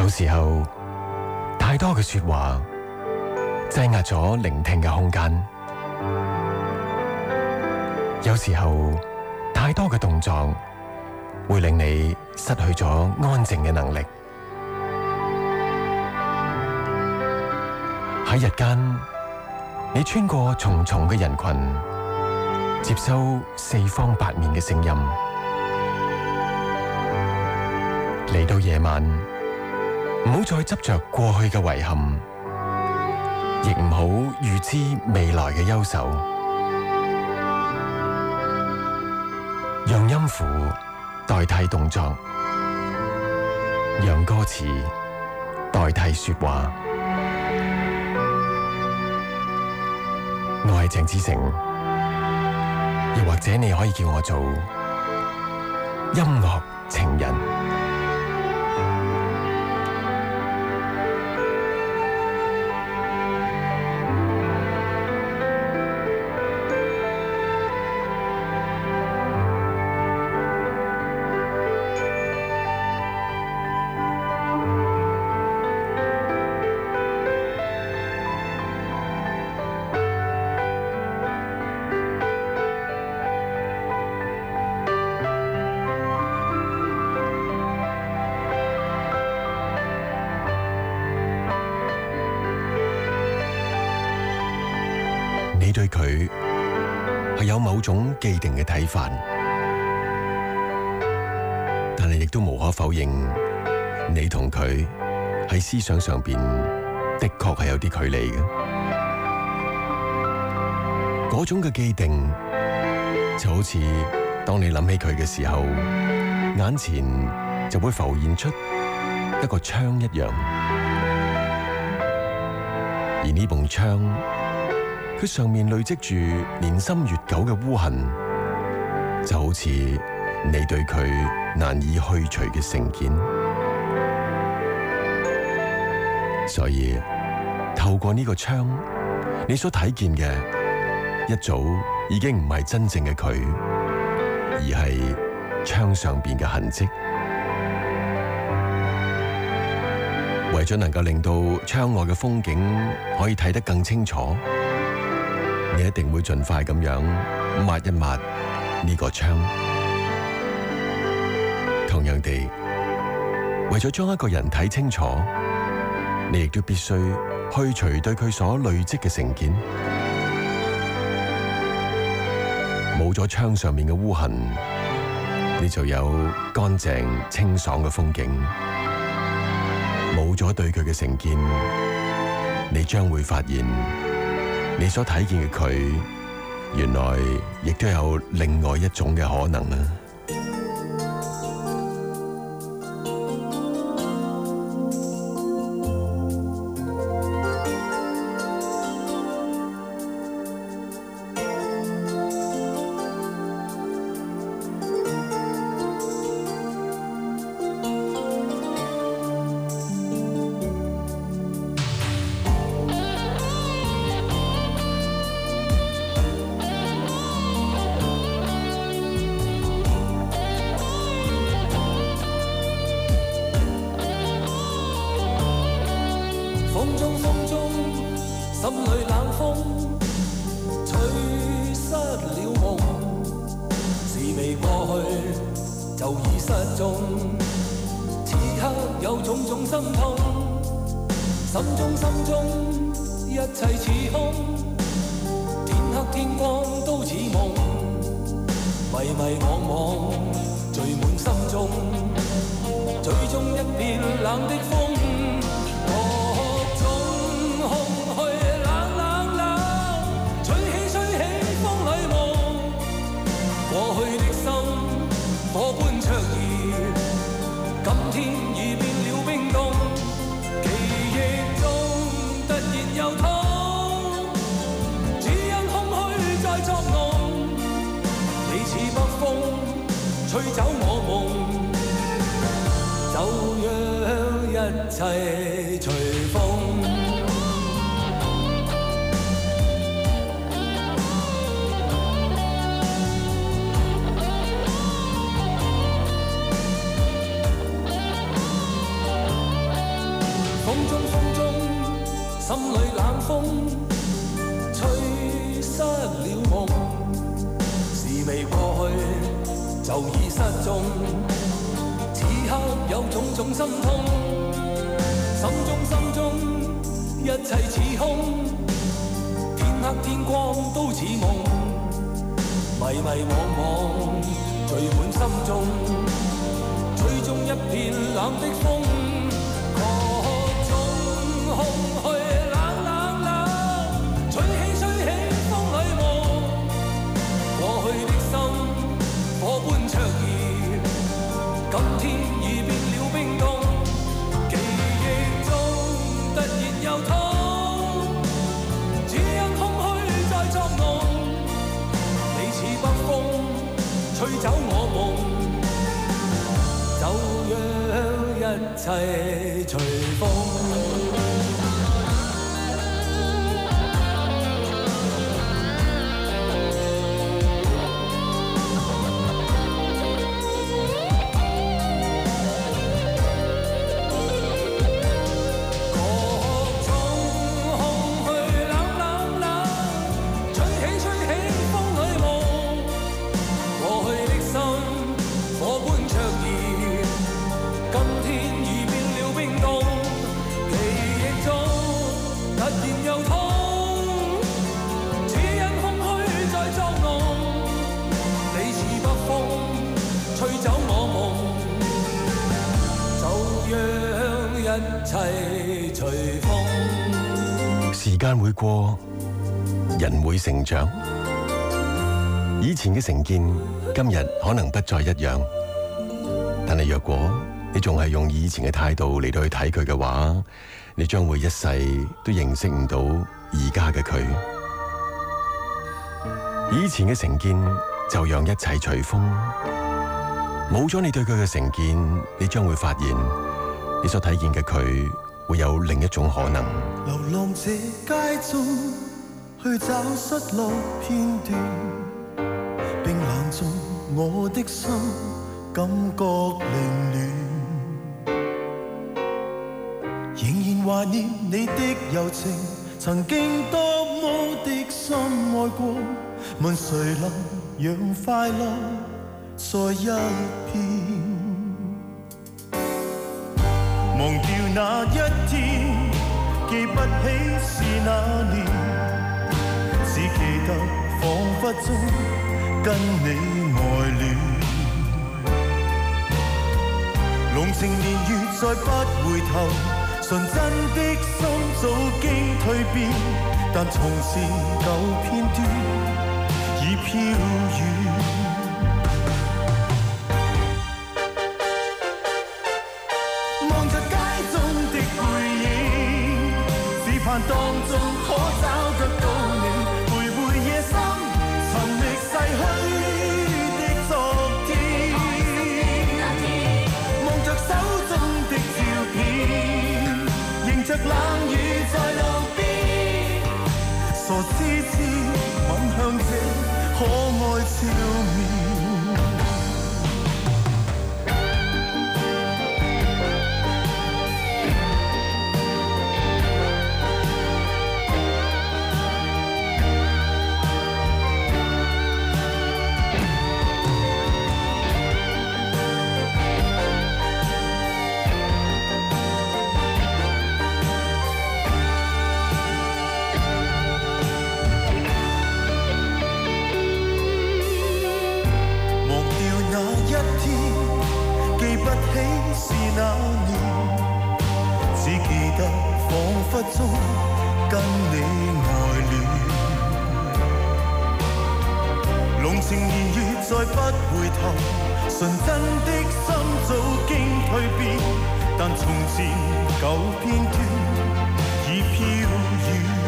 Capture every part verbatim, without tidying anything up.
有時候太多嘅說話擠壓咗聆聽嘅空間，有時候太多嘅動作會令你失去咗安靜嘅能力。喺日間，你穿過重重嘅人群，接收四方八面嘅聲音。嚟到夜晚，唔好再執着過去嘅遺憾，亦唔好預知未來嘅憂愁。讓音符代替動作，讓歌詞代替說話。我係鄭子誠，又或者你可以叫我做音樂情人。你對佢係有某種既定嘅睇法，但係亦都無可否認，你同佢喺思想上邊的確係有啲距離嘅。嗰種嘅既定就好似當你諗起佢嘅時候，眼前就會浮現出一個窗一樣，而呢埲窗佢上面累積住年深月久嘅污痕，就好似你對佢難以去除嘅成見。所以透過呢個窗，你所睇見嘅一早已經唔係真正嘅佢，而係窗上邊嘅痕跡。為咗能夠令到窗外嘅風景可以睇得更清楚，你一定會盡快咁樣抹一抹呢個窗。同樣地，為咗將一個人睇清楚，你亦都必須去除對佢所累積嘅成見。冇咗窗上面嘅污痕，你就有乾淨清爽嘅風景。冇咗對佢嘅成見，你將會發現你所睇見嘅佢，原來亦都有另外一種嘅可能啊！ 就已失蹤。此刻有種種心痛，心中心中一切似空，天黑天光都似夢，迷迷惘惘聚滿心中，吹中一片冷的風，各種空虛冷冷冷，吹起吹起風裏夢，過去的心火般灼熱，今天已變了冰凍，記憶中突然又痛，只因空虛在作弄，你似北風吹走我夢，就讓一切隨風。 時間會過，人會成長。以前嘅成見，今日可能不再一樣。但係若果你仲係用以前嘅態度嚟到去睇佢嘅話，你將會一世都認識唔到而家嘅佢。以前嘅成見就讓一切隨風，冇咗你對佢嘅成見，你將會發現你所睇見嘅佢會有另一種可能。 流浪這街中去找失落片段，冰冷中我的心感覺凌亂，仍然懷念你的柔情，曾經多麼的深愛過，問誰能讓快樂再一片，忘掉那一天，記不起是那年，只記得彷彿中跟你愛戀，濃情年月再不回頭，純真的心早經蛻變，但從前舊片段已飄遠。當中可找得到你，徘徊夜深，尋覓逝去的昨天，望着手中的照片，迎着冷雨在路邊，傻痴痴吻向這可愛笑面。中跟你愛戀，濃情年月再不回頭，純真的心早經蛻變，但從前舊片段已飄遠。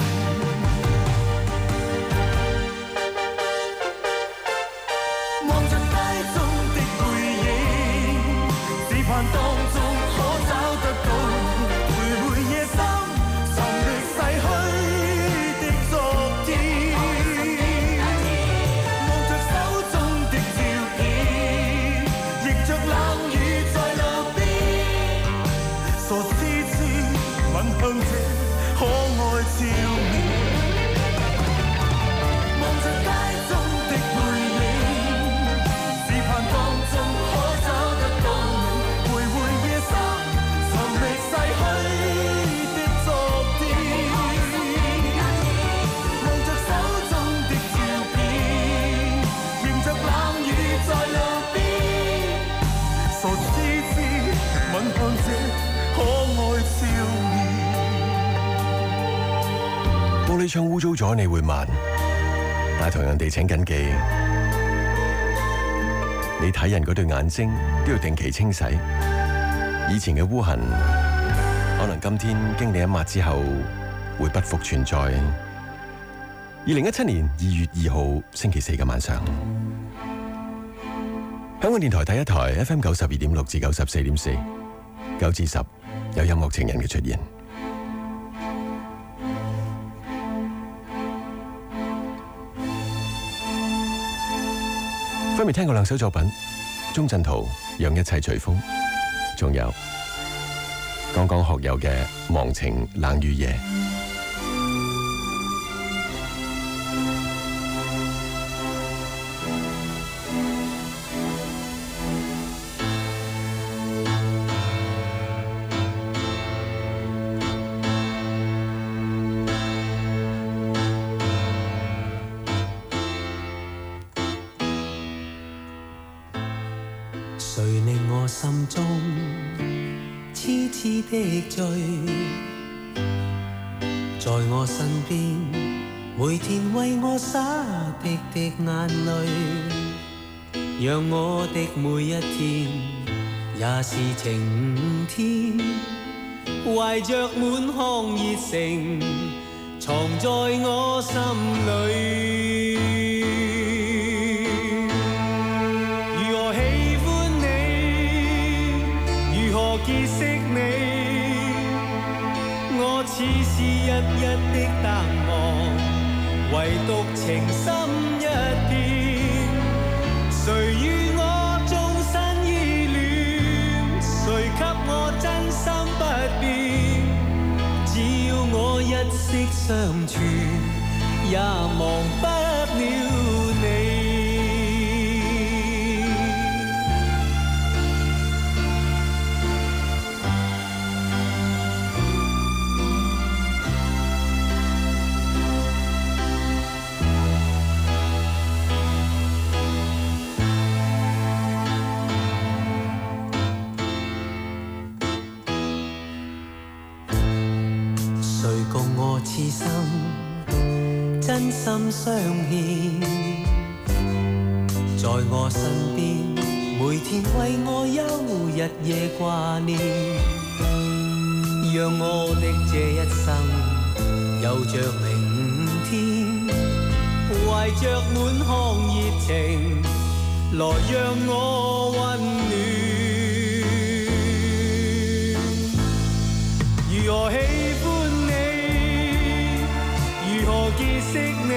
望着街中的背影，只盼當中可找得到，徘徊夜深。向窗污糟咗，你會慢，但同樣地請緊記，你睇人嗰對眼睛都要定期清洗。以前嘅污痕，可能今天經你一抹之後，會不復存在。二零一七年二月二號星期四嘅晚上，香港電台第一台 F M 九十二點六至九十四點四，九至十有音樂情人嘅出現。分別聽過兩首作品，鍾鎮濤讓一切隨風，仲有剛剛學友嘅忘情冷雨夜。 誰令我心中痴痴的醉，在我身邊每天為我灑滴滴眼淚，讓我的每一天也是晴天，懷着滿腔熱誠藏在我心裏。結識你，我似是日日的淡忘，唯獨情深一片。誰與我終身依戀？誰給我真心不變？只要我一息相存，也忘不了你。痴心真心相牽，在我身邊每天為我憂日夜掛念，讓我的這一生有着明天，懷着滿腔熱情來讓我溫暖。如何喜歡結識你，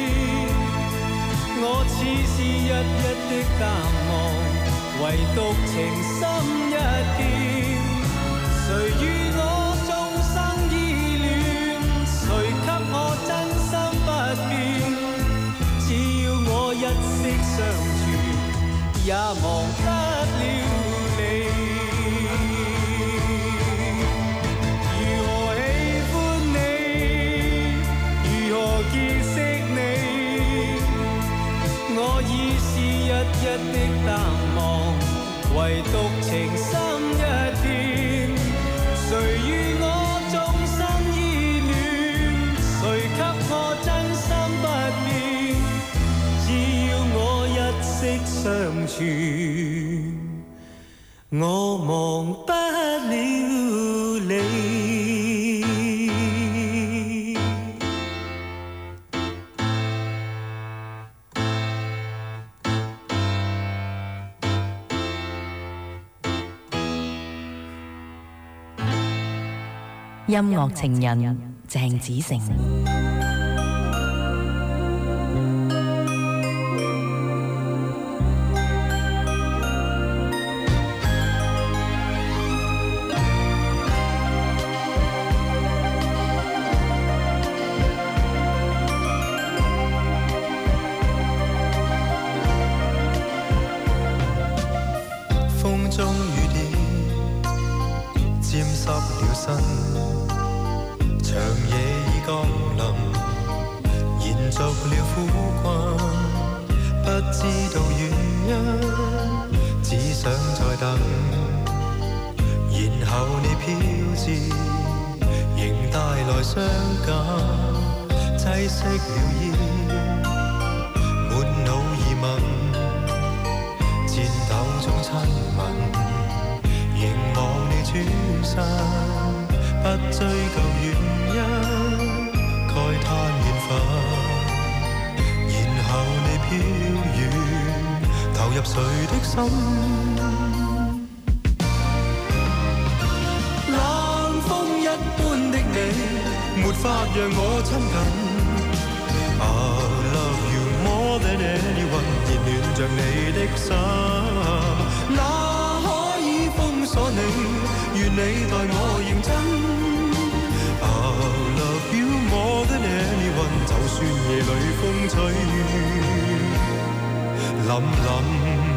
我似是日日的淡忘，唯獨情深一片。誰與我終生依戀？誰給我真心不變？只要我一息相存，也忘不了你。我已是日日的淡忘，唯獨情深一片。誰與我終生依戀？誰給我真心不變？只要我一息相存，我忘不了你。 音樂情人鄭子誠。 風中雨點沾濕了身，長夜已降臨，延續了苦困，不知道原因，只想再等，然後你飄至，仍帶來傷感， 擠熄了煙，滿腦疑問，顫抖中親吻，凝望你轉身，不追究原因，慨嘆緣分，然後你飄遠，投入誰的心？冷風一般的你，沒法讓我親近。I love you more than anyone， 熱戀着你的心，哪可以封鎖你？願你待我認真。I love you more than anyone， 就算夜裏風吹凜凜。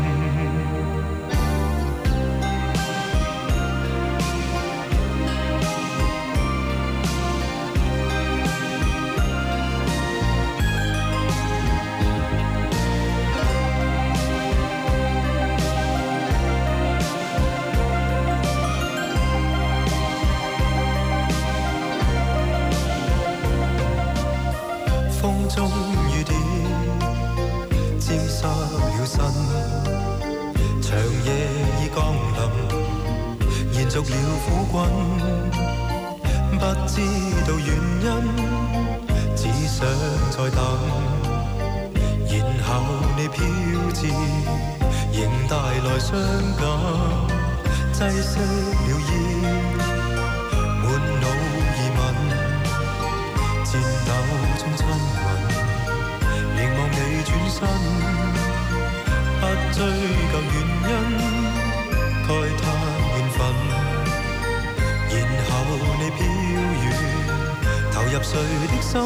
風中雨點沾濕了身，長夜已降臨，延續了苦滾，不知道原因，只想再等，然後你飄至，仍帶來傷感，擠熄了煙，滿腦疑問，顫抖中親吻，凝望你轉身，不追究原因，慨嘆緣分，然後你飄遠，投入誰的心？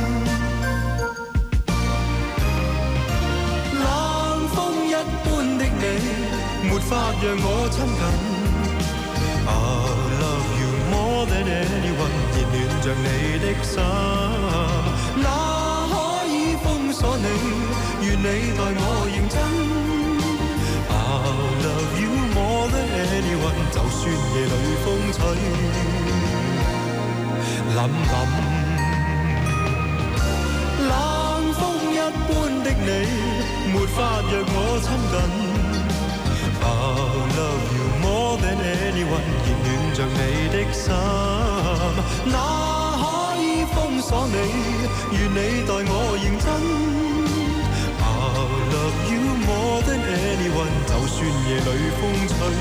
冷風一般的你，沒法讓我親近。I love you more than anyone， 熱戀着你的心，哪可以封鎖你？願你待我認真。I love you more than anyone， 就算夜裏風吹凜凜。冷風一般的你，沒法讓我親近。I love you more than anyone， 熱戀着你的心，哪可以封鎖你？願你待我認真。I love you more than anyone， 就算夜裏風吹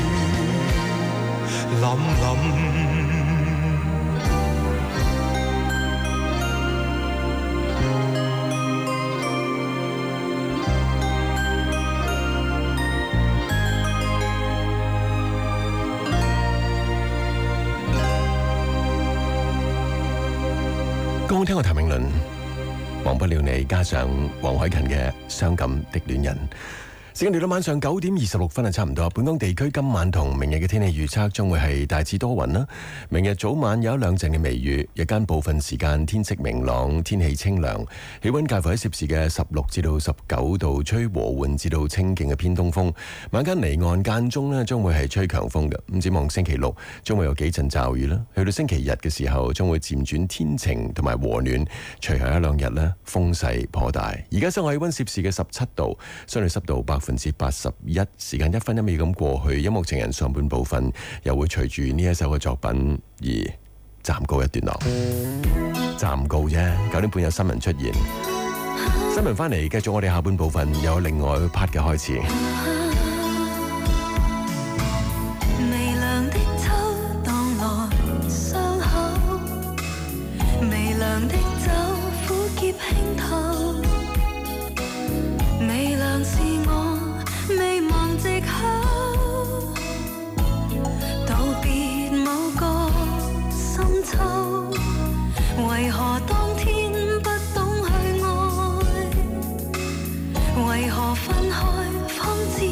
凜凜。 剛剛聽過譚詠麟《忘不了你》，加上黃凱芹嘅《傷感的戀人》。時間嚟到晚上九點二十六分啊，差唔多。本港地區今晚同明日嘅天氣預測將會係大致多雲啦。明日早晚有一兩陣嘅微雨，日間部分時間天色明朗，天氣清涼，氣溫介乎喺攝氏嘅十六至到十九度，吹和緩至到清勁嘅偏東風。晚間離岸間中呢將會係吹強風嘅。咁展望星期六將會有幾陣驟雨啦。去到星期日嘅時候將會漸轉天晴同埋和暖，隨後一兩日呢風勢頗大。而家室外氣溫攝氏嘅十七度，相對濕度百分之八十一，時間一分一秒咁過去。音樂情人上半部分又會隨住呢一首嘅作品而暫告一段落。暫告啫，九點半有新聞出現，新聞翻嚟繼續我哋下半部分有另外 part 嘅開始。 微涼的秋蕩來傷口，微涼的酒苦澀輕透，微涼是我未忘藉口，道別某個深秋，為何當天不懂去愛，為何分開方知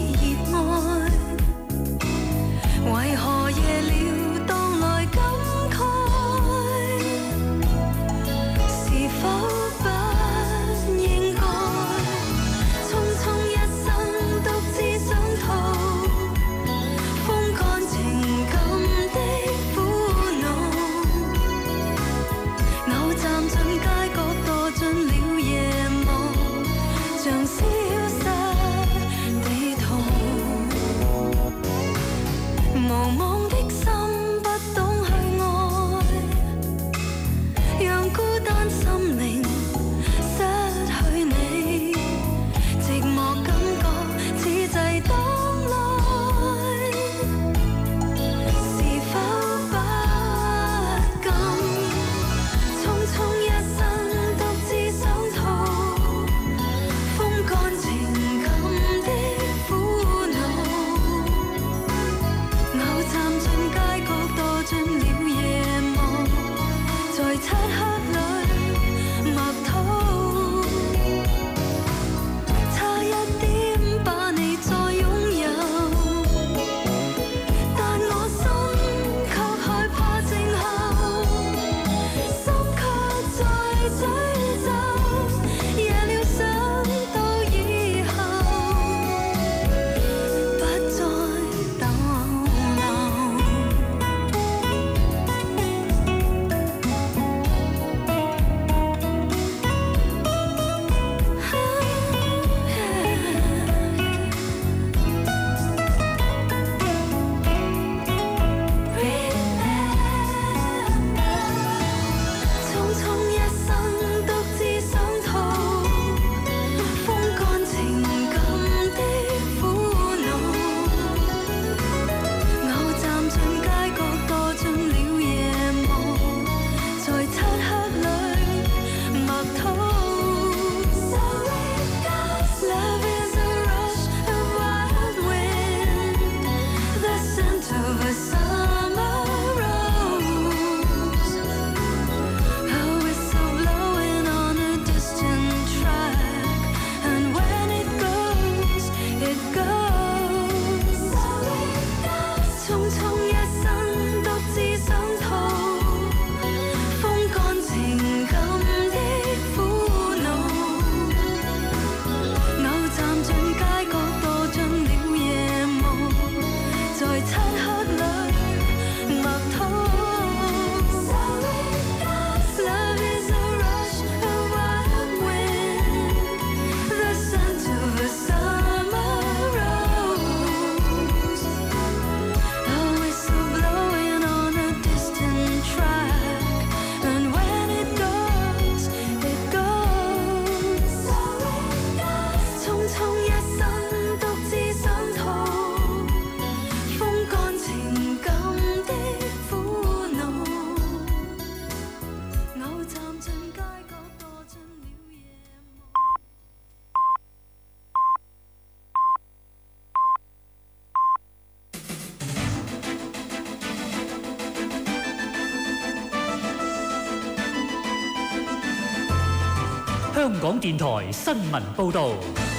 港電台新聞報導。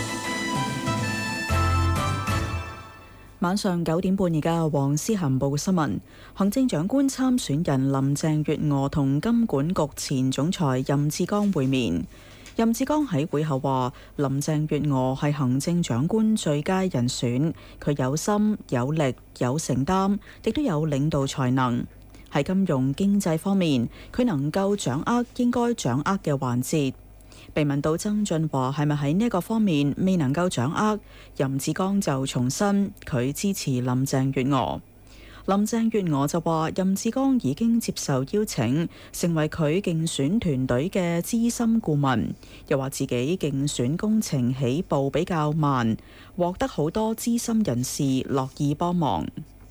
晚上九點半，而家黃思涵報新聞。行政長官參選人林鄭月娥同金管局前總裁任志剛會面。任志剛喺會後話：林鄭月娥係行政長官最佳人選，佢有心、有力、有承擔，亦都有領導才能。喺金融經濟方面，佢能夠掌握應該掌握嘅環節。被問到曾俊華係咪喺呢一個方面未能夠掌握，任志剛就重申佢支持林鄭月娥。林鄭月娥就話任志剛已經接受邀請，成為佢競選團隊嘅資深顧問，又話自己競選工程起步比較慢，獲得好多資深人士樂意幫忙。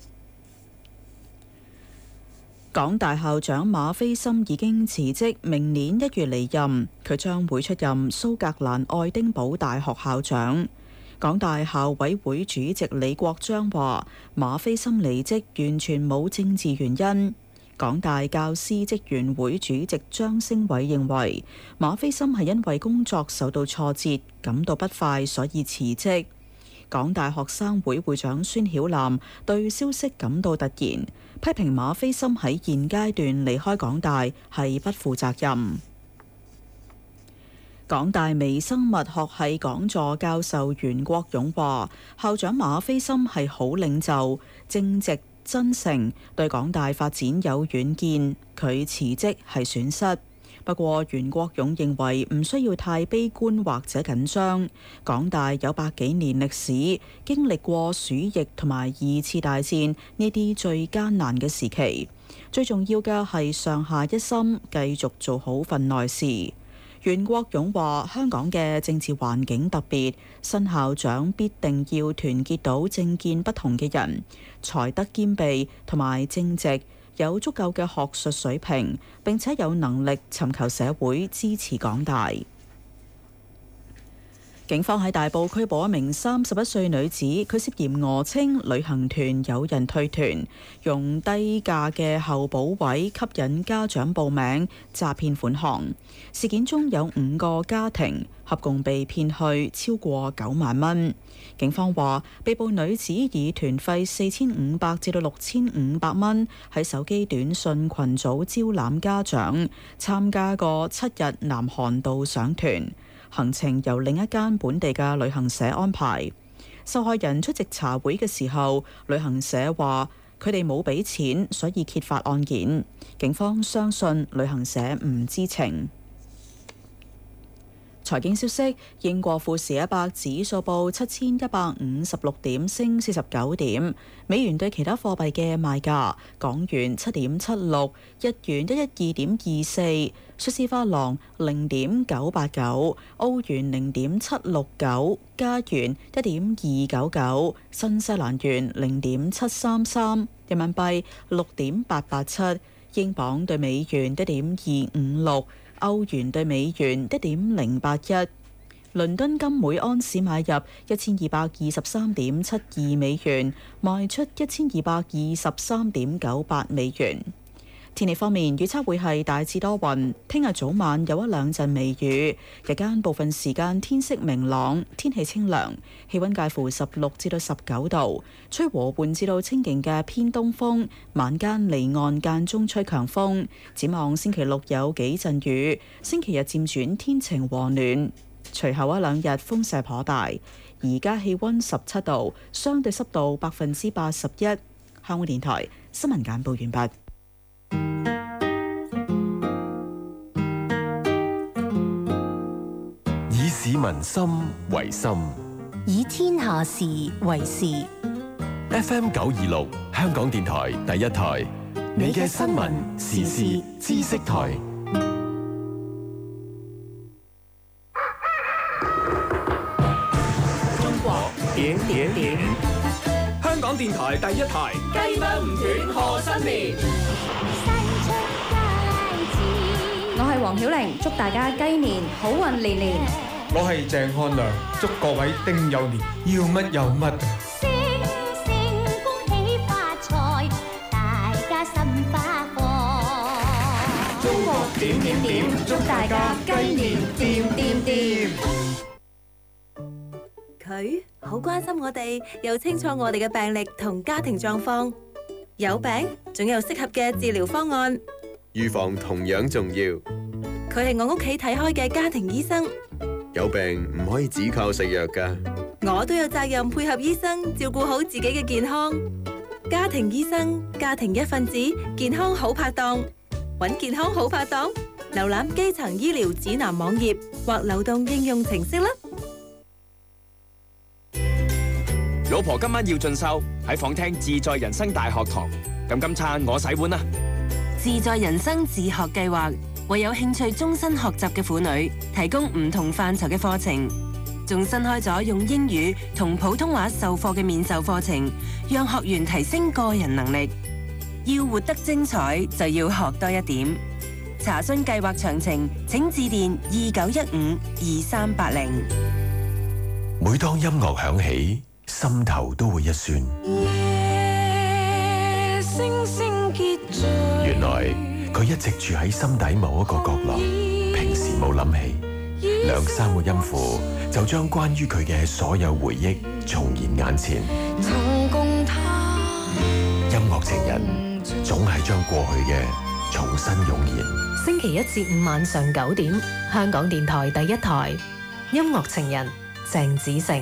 港大校長馬斐森已經辭職，明年一月離任，佢將會出任蘇格蘭愛丁堡大學校長。港大校委會主席李國章話：馬斐森離職完全冇政治原因。港大教師職員會主席張星偉認為，馬斐森係因為工作受到挫折，感到不快，所以辭職。港大學生會會長孫曉嵐對消息感到突然，批評馬斐森喺現階段離開港大係不負責任。港大微生物學系講座教授袁國勇話：校長馬斐森係好領袖，正直真誠，對港大發展有遠見，佢辭職係損失。不過，袁國勇認為唔需要太悲觀或者緊張。港大有百幾年歷史，經歷過鼠疫同埋二次大戰呢啲最艱難嘅時期，最重要嘅係上下一心，繼續做好份內事。袁國勇話：香港嘅政治環境特別，新校長必定要團結到政見不同嘅人，才德兼備同埋正直，有足夠嘅學術水平，並且有能力尋求社會支持港大。警方喺大埔拘捕一名三十一歲女子，佢涉嫌訛稱旅行團有人退團，用低價嘅候補位吸引家長報名，詐騙款項。事件中有五個家庭，合共被騙去超過九萬蚊。警方話，被捕女子以團費四千五百至到六千五百蚊喺手機短信群組招攬家長，參加個七日南韓導賞團。行程由另一間本地嘅旅行社安排。受害人出席茶會嘅時候，旅行社話佢哋冇俾錢，所以揭發案件。警方相信旅行社唔知情。財經消息：英國富時一百指數報七千一百五十六點，升四十九點。美元對其他貨幣嘅賣價：港元七點七六，日元一一二點二四，瑞士法郎零點九八九，歐元零點七六九，加元一點二九九，新西蘭元零點七三三，人民幣六點八八七，英鎊對美元一點二五六。歐元對美元一點零八一，倫敦金每安士買入一千二百二十三點七二美元，賣出一千二百二十三點九八美元。天氣方面，預測會係大致多雲，聽日早晚有一兩陣微雨，日間部分時間天色明朗，天氣清涼，氣溫介乎十六至到十九度，吹和緩至到清勁嘅偏東風，晚間離岸間中吹強風。展望星期六有幾陣雨，星期日漸轉天晴和暖，隨後一兩日風勢頗大。而家氣溫十七度，相對濕度百分之八十一。香港電台新聞簡報完畢。 以市民心為心， 以天下事為事。 F M 九二六，香港電台第一台，你嘅新聞時事知識台。 中國點點點，香港電台第一台，雞啄唔斷賀新年。 我係黃曉玲，祝大家雞年好運連連。 我係鄭漢良，祝各位丁酉年要乜有乜。 星星恭喜發財，大家心花放。 中國點點點點，祝大家雞年掂掂掂。 佢好關心我哋，又清楚我哋嘅病歷同家庭狀況。有病，總有適合嘅治療方案。 預防同樣重要。 佢係我屋企睇開嘅家庭醫生。 有病唔可以只靠食藥㗎。 我都有責任配合醫生，照顧好自己嘅健康。家庭醫生，家庭一份子，健康好拍檔。搵健康好拍檔，瀏覽基層醫療指南網頁或流動應用程式啦。 老婆今晚要進修，喺房聽自在人生大學堂。咁今餐我洗碗啦。 自在人生自學計劃為有興趣終身學習嘅婦女提供唔同範疇嘅課程，仲新開咗用英語同普通話授課嘅面授課程，讓學員提升個人能力。要活得精彩，就要學多一點。查詢計劃詳情，請致電二九一五二三八零。 每當音樂響起，心頭都會一酸。 夜星星結聚， 原來佢一直住喺心底某一個角落，平時冇諗起，兩三個音符就將關於佢嘅所有回憶重現眼前。 曾共他， 音樂情人總係將過去嘅重新湧現。 星期一至五晚上九點，香港電台第一台，音樂情人鄭子誠。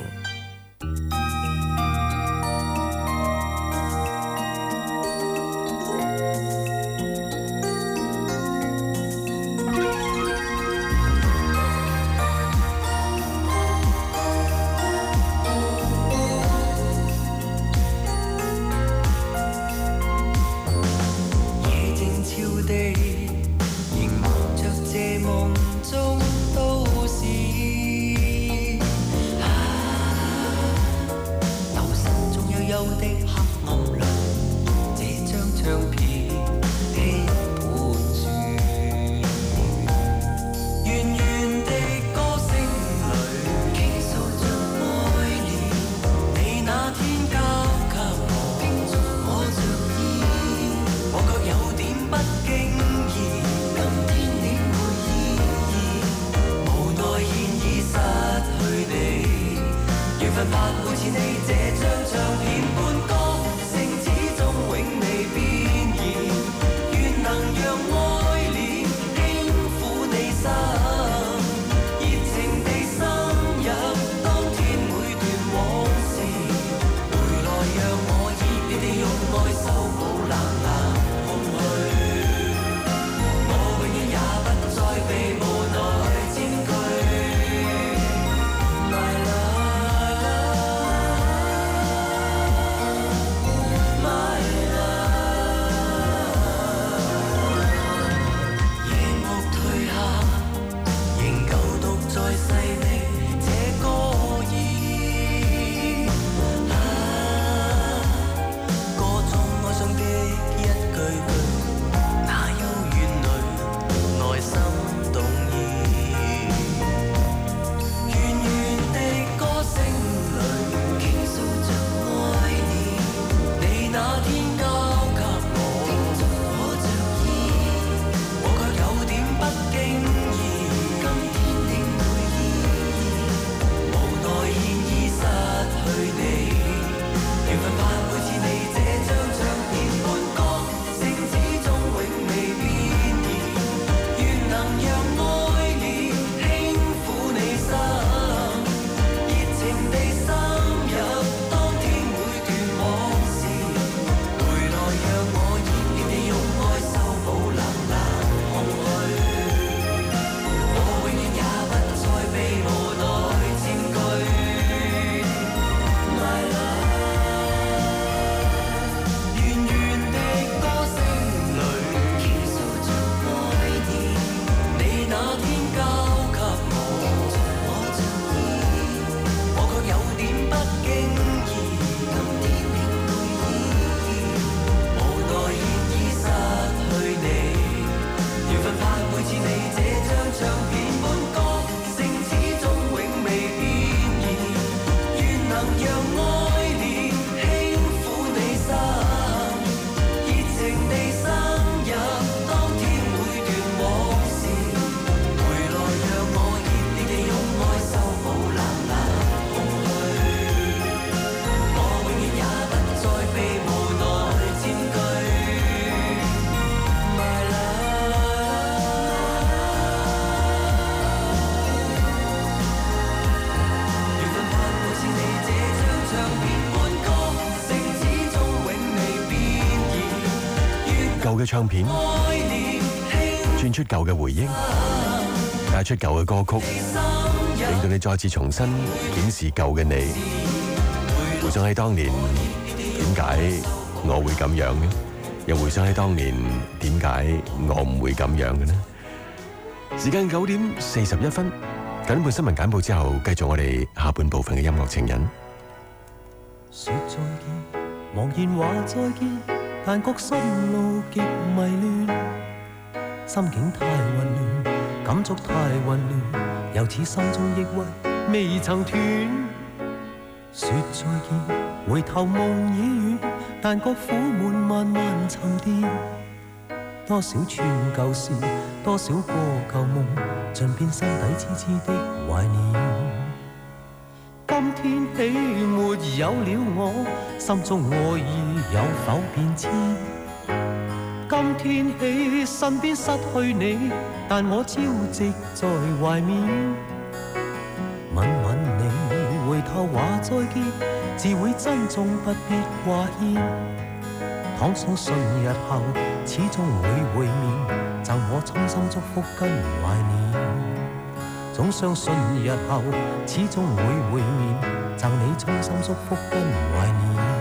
舊嘅唱片，轉出舊嘅回憶，帶出舊嘅歌曲，令到你再次重新檢視舊嘅你。回想喺當年，點解我會咁樣嘅？又回想喺當年，點解我唔會咁樣嘅呢？時間九點四十一分，緊半新聞簡報之後，繼續我哋下半部分嘅音樂情人。 說再見，茫然話再見，但覺心路極迷亂，心境太混亂，感觸太混亂，又似心中抑鬱未曾斷。說再見，回頭夢已遠，但覺苦悶慢慢沉澱。多少串舊事，多少個舊夢，盡變心底痴痴的懷念。今天起沒有了我，心中愛意有否變遷？今天起身邊失去你，但我朝夕在懷緬。吻吻你，回頭話再見，自會珍重不必掛牽。倘相信日後始終會會面，贈我衷心祝福跟懷念。總相信日後始終會會面，贈你衷心祝福跟懷念。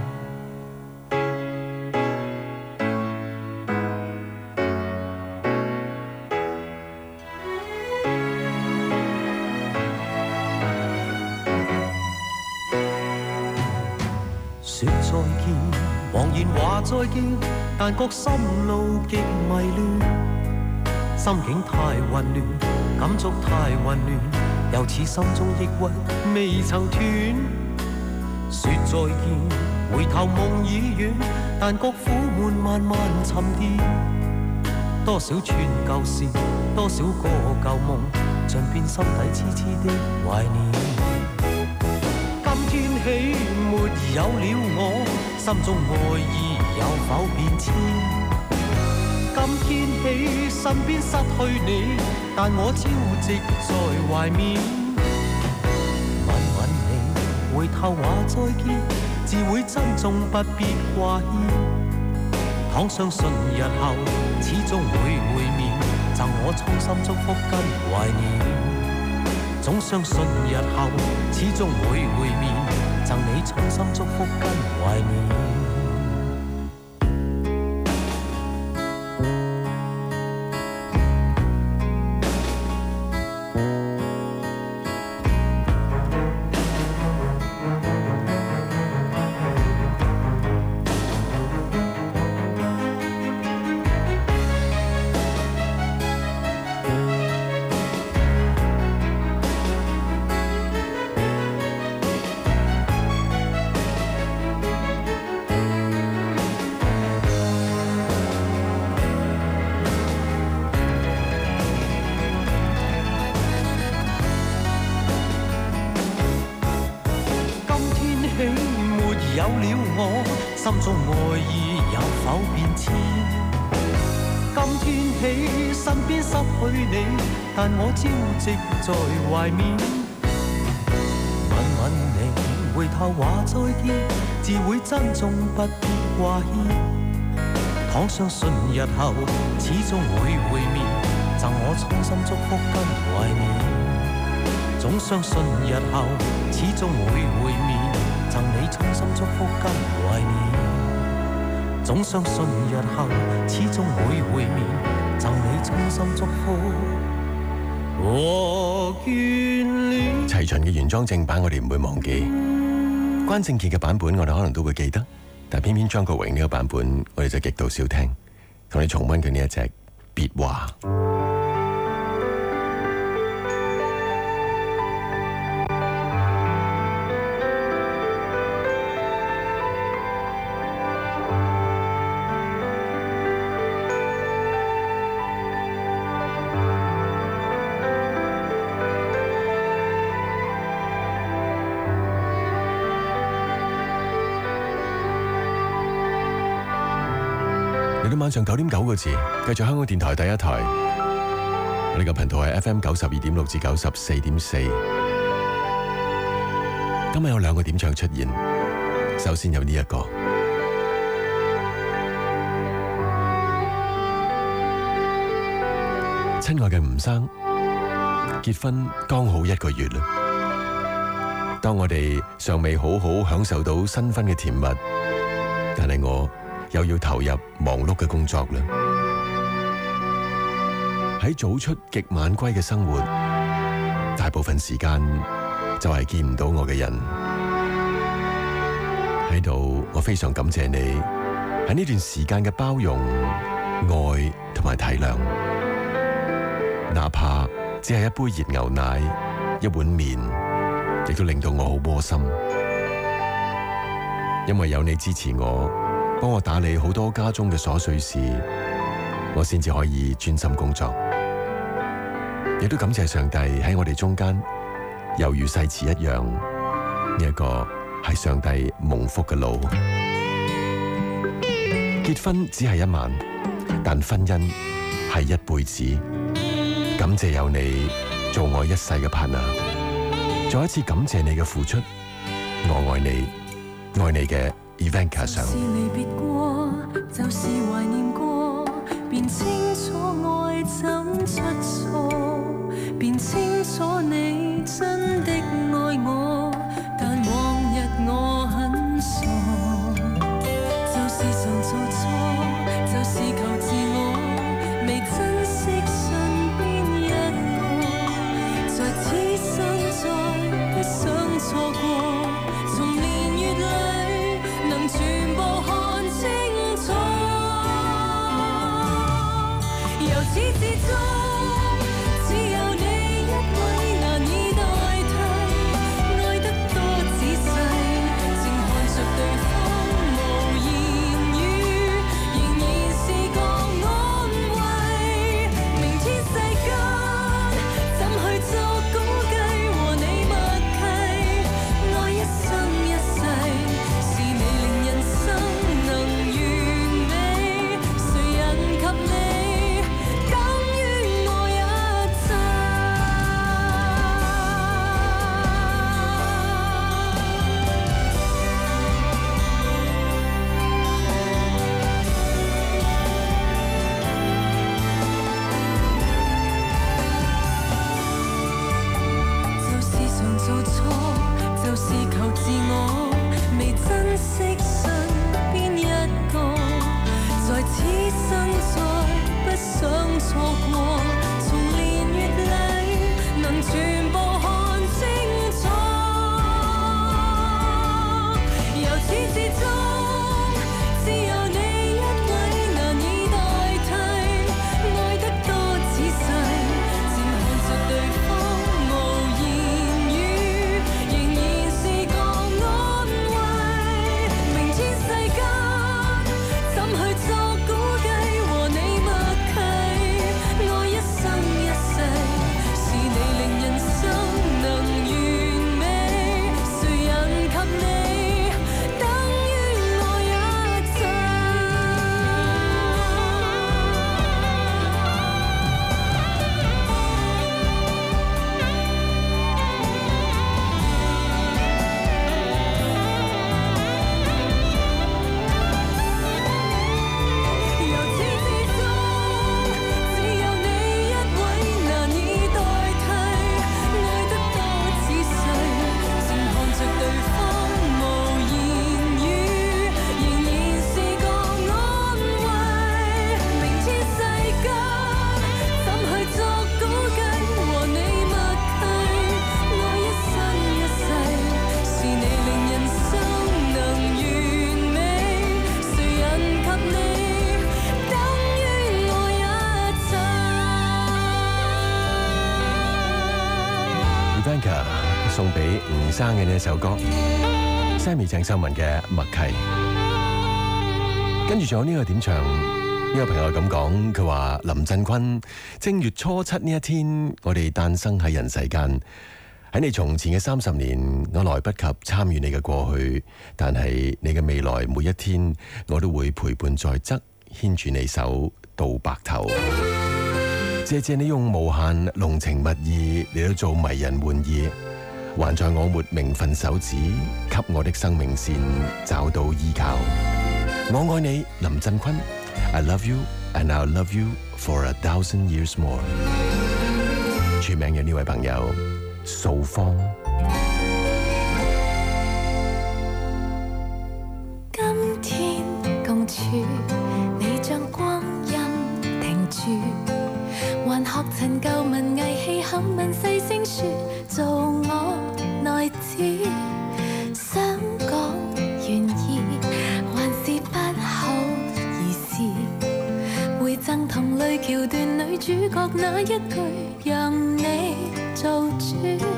說再見，茫然話再見，但覺心路極迷亂，心境太混亂，感觸太混亂，又似心中抑鬱未曾斷。說再見，回頭夢已遠，但覺苦悶慢慢沉澱。多少串舊事，多少個舊夢，盡變心底痴痴的懷念。今天起沒有了我，心中愛意有否變遷？今天起身邊失去你，但我朝夕在懷緬。吻吻你，回頭話再見，自會珍重不必掛牽。倘相信日後始終會會面，贈我衷心祝福跟懷念。總相信日後始終會會面，贈你衷心祝福跟懷念。有了我，心中愛意有否變遷？今天起身邊失去你，但我朝夕在懷緬。吻吻你，回頭話再見，自會珍重不必掛牽。倘相信日後始終會會面，贈我衷心祝福跟懷念。總相信日後始終會會面，贈你衷心祝福跟懷念。總相信日後始終會會面，贈你衷心祝福和眷戀。 齊秦嘅原裝正版我哋唔會忘記，關正傑嘅版本我哋可能都會記得，但偏偏張國榮呢個版本我哋就極度少聽。同你重溫佢呢一隻別話。嚟到晚上九點九個字，繼續香港電台第一台，我哋嘅頻道係 F M 九十二點六至九十四點四。今日有兩個點唱出現，首先有呢、這、一個。 親愛嘅吳生，結婚剛好一個月啦。當我哋尚未好好享受到新婚嘅甜蜜，但係我又要投入忙碌嘅工作啦。喺早出極晚歸嘅生活，大部分時間就係見唔到我嘅人。喺度，我非常感謝你喺呢段時間嘅包容、愛同埋體諒，哪怕只係一杯熱牛奶、一碗麵，亦都令到我好窩心。因為有你支持我，幫我打理好多家中嘅瑣碎事，我先至可以專心工作。亦都感謝上帝喺我哋中間，猶如誓詞一樣，呢一個係上帝蒙福嘅路。結婚只係一晚，但婚姻係一輩子。感謝有你做我一世嘅 partner， 再一次感謝你嘅付出，我愛你，愛你嘅 Ivanka 上。 就是離別過，就是懷念過，便清楚愛怎出錯，便清楚你真的愛我，但往日我很傻，就是常做錯，就是求自我，未珍惜身邊一個，在此生再不想錯過，從年月裏能全部看清楚，由始至終只有你一位難以代替，愛得多仔細，靜看着對方無言語，仍然是個安慰。明天世間怎去作估計，和你默契，愛一生一世，是你令人生能完美，誰人及你，等於我一切。就是常做錯，就是求自我，未珍惜身邊一個，在此生再不想錯過，從年月裏能全部看清楚，由始至終只有你一位難以代替，愛得多仔細，靜看着對方無言語，仍然是個安慰。明天世間怎去作估計，和你默契，愛一生一世，是你令人生能完美，誰人及你，等於我一切。由始至終只有你一位難以代替，愛得多仔細，靜看着對方無言語，仍然是個安慰。明天世間怎去作估計，和你默契，愛一生一世，是你令人生能完美，誰人及你，等於我一切。 Ivanka 送俾吳生嘅呢一首歌 ，Sammy 鄭秀文嘅《默契》。跟住仲有呢個點唱，呢個朋友咁講，佢話林振坤正月初七呢一天，我哋誕生喺人世間。喺你從前嘅三十年，我來不及參與你嘅過去，但係你嘅未來每一天，我都會陪伴在側，牽住你手到白頭。謝謝你用無限濃情蜜意嚟到做迷人玩意，還在我沒名分手指，給我的生命線找到依靠。我愛你，林振坤 ，I love you And I'll love you for a thousand years more。署名嘅呢位朋友素芳。 今天共處，你將光陰停住，還學陳舊文藝戲口吻細聲說，做我內子，想講願意，還是不好意思，回贈同類橋段女主角那一句，讓你做主。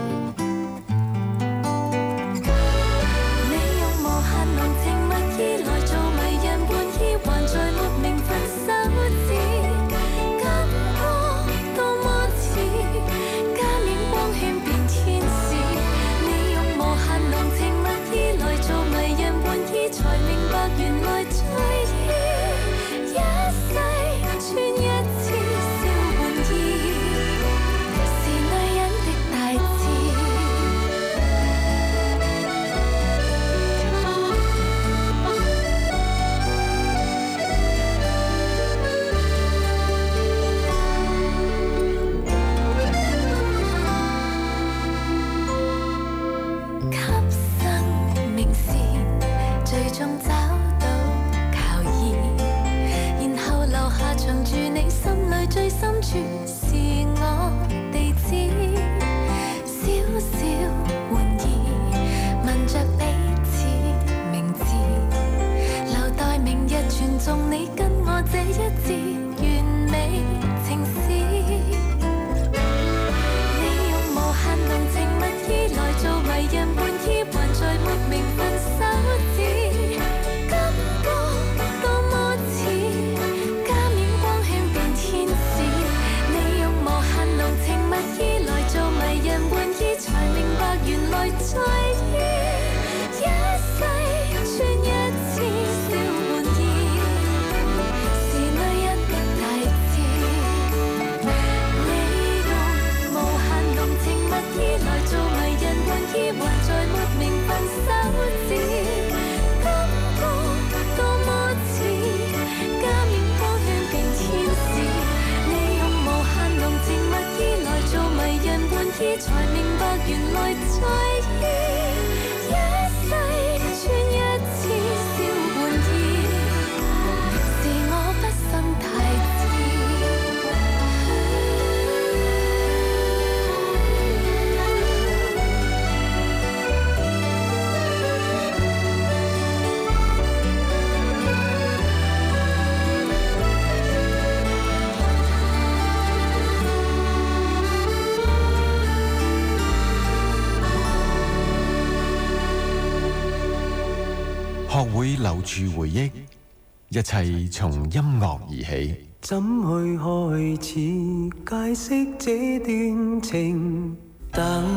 學會留住回憶，一切從音樂而起。 怎去開始解釋這段情？等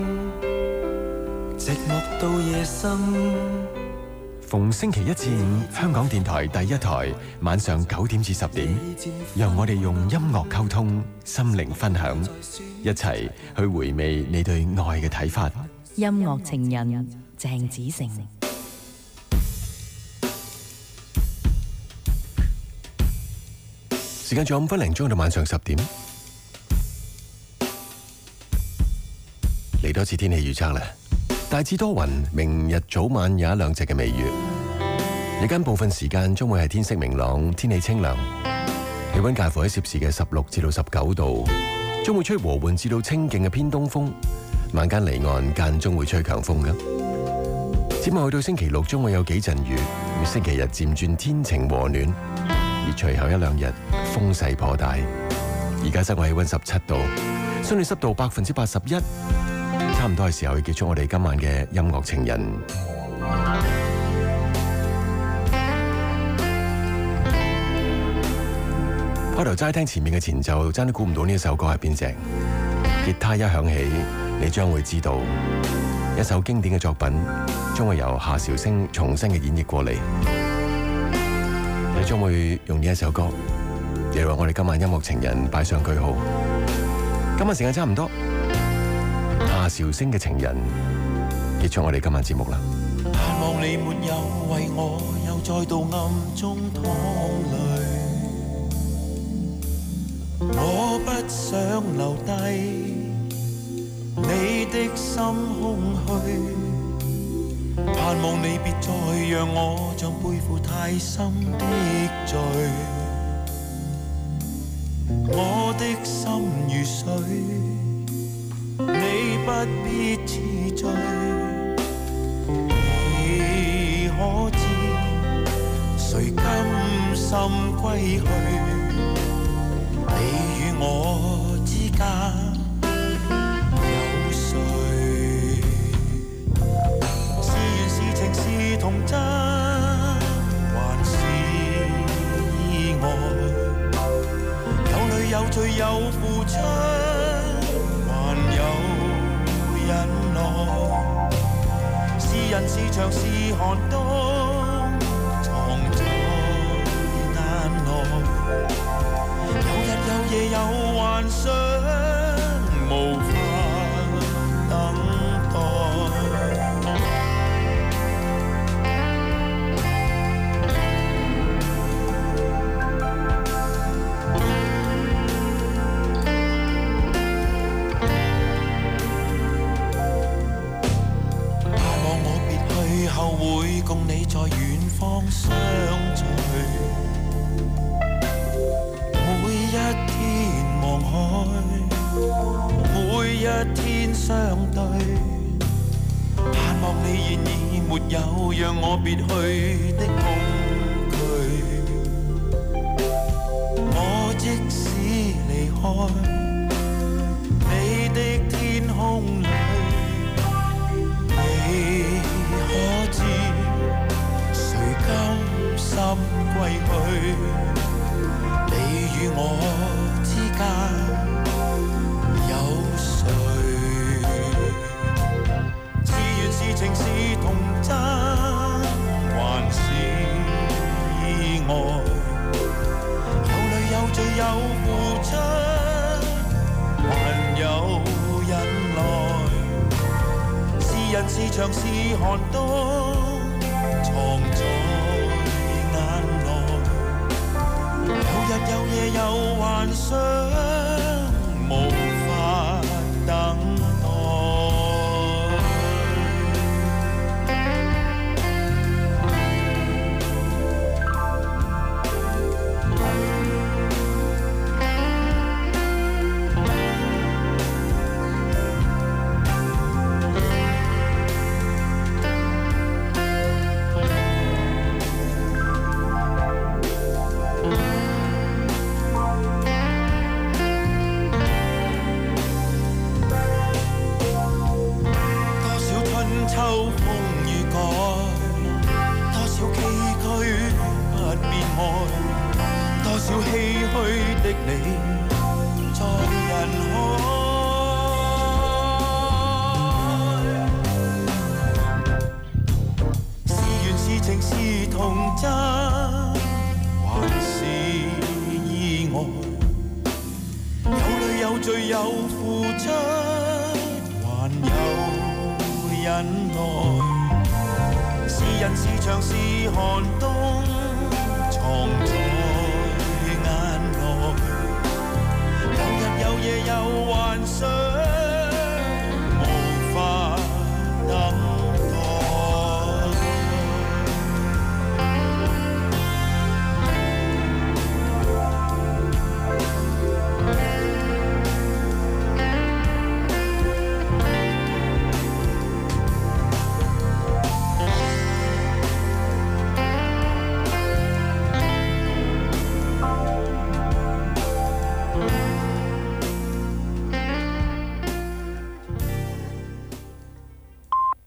寂寞到夜深。 逢星期一至五，香港電台第一台，晚上九點至十點，讓我哋用音樂溝通，心靈分享，一齊去回味你對愛嘅睇法。 音樂情人鄭子誠。 時間仲有五分零鐘到晚上十點，嚟多次天氣預測啦。大致多雲，明日早晚有一兩隻嘅微雨，日間部分時間將會係天色明朗，天氣清涼，氣溫介乎喺攝氏嘅十六至到十九度，將會吹和緩至到清勁嘅偏東風，晚間離岸間中會吹強風嘅。展望去到星期六，將會有幾陣雨，星期日漸轉天晴和暖。而隨後一兩日風勢頗大，而家室外氣溫十七度，相對濕度百分之八十一，差唔多係時候去結束我哋今晚嘅音樂情人。開頭齋聽前面嘅前奏，真係估唔到呢一首歌係邊隻。吉他一響起，你將會知道一首經典嘅作品將會由夏韶聲重新嘅演繹過嚟。你將會用呢一首歌嚟為我哋今晚音樂情人擺上句號。今晚時間差唔多，夏韶聲嘅情人結束我哋今晚節目啦。 盼望你沒有為我又再度暗中淌淚， 我不想留低你的心空虛，盼望你別再讓我像背負太深的罪。我的心如水，你不必痴醉。你可知誰甘心歸去？你與我之間有誰？是緣是情是童真，還是意外？有淚有罪有付出，還有忍耐。是人是牆是寒冬，藏在眼內。有日有夜有幻想，無法等待。盼望我別去後會共你在遠方相聚。每一天望海，每一天相對，盼望你現已沒有讓我別去的恐懼。我即使離開你的天空裏，你可知誰甘心歸去？你與我之間有誰？是緣是情是童真，還是意外？有淚有罪有付出，還有忍耐。是人是牆是寒冬，藏在眼內。有日有夜有幻想，無法等待。秋風雨改，多少崎嶇不變愛，多少唏噓的你在人海。是緣是情是童真，還是意外？有淚有罪有付出，還有忍耐。是人是牆是寒冬，藏在眼內。有日有夜有幻想。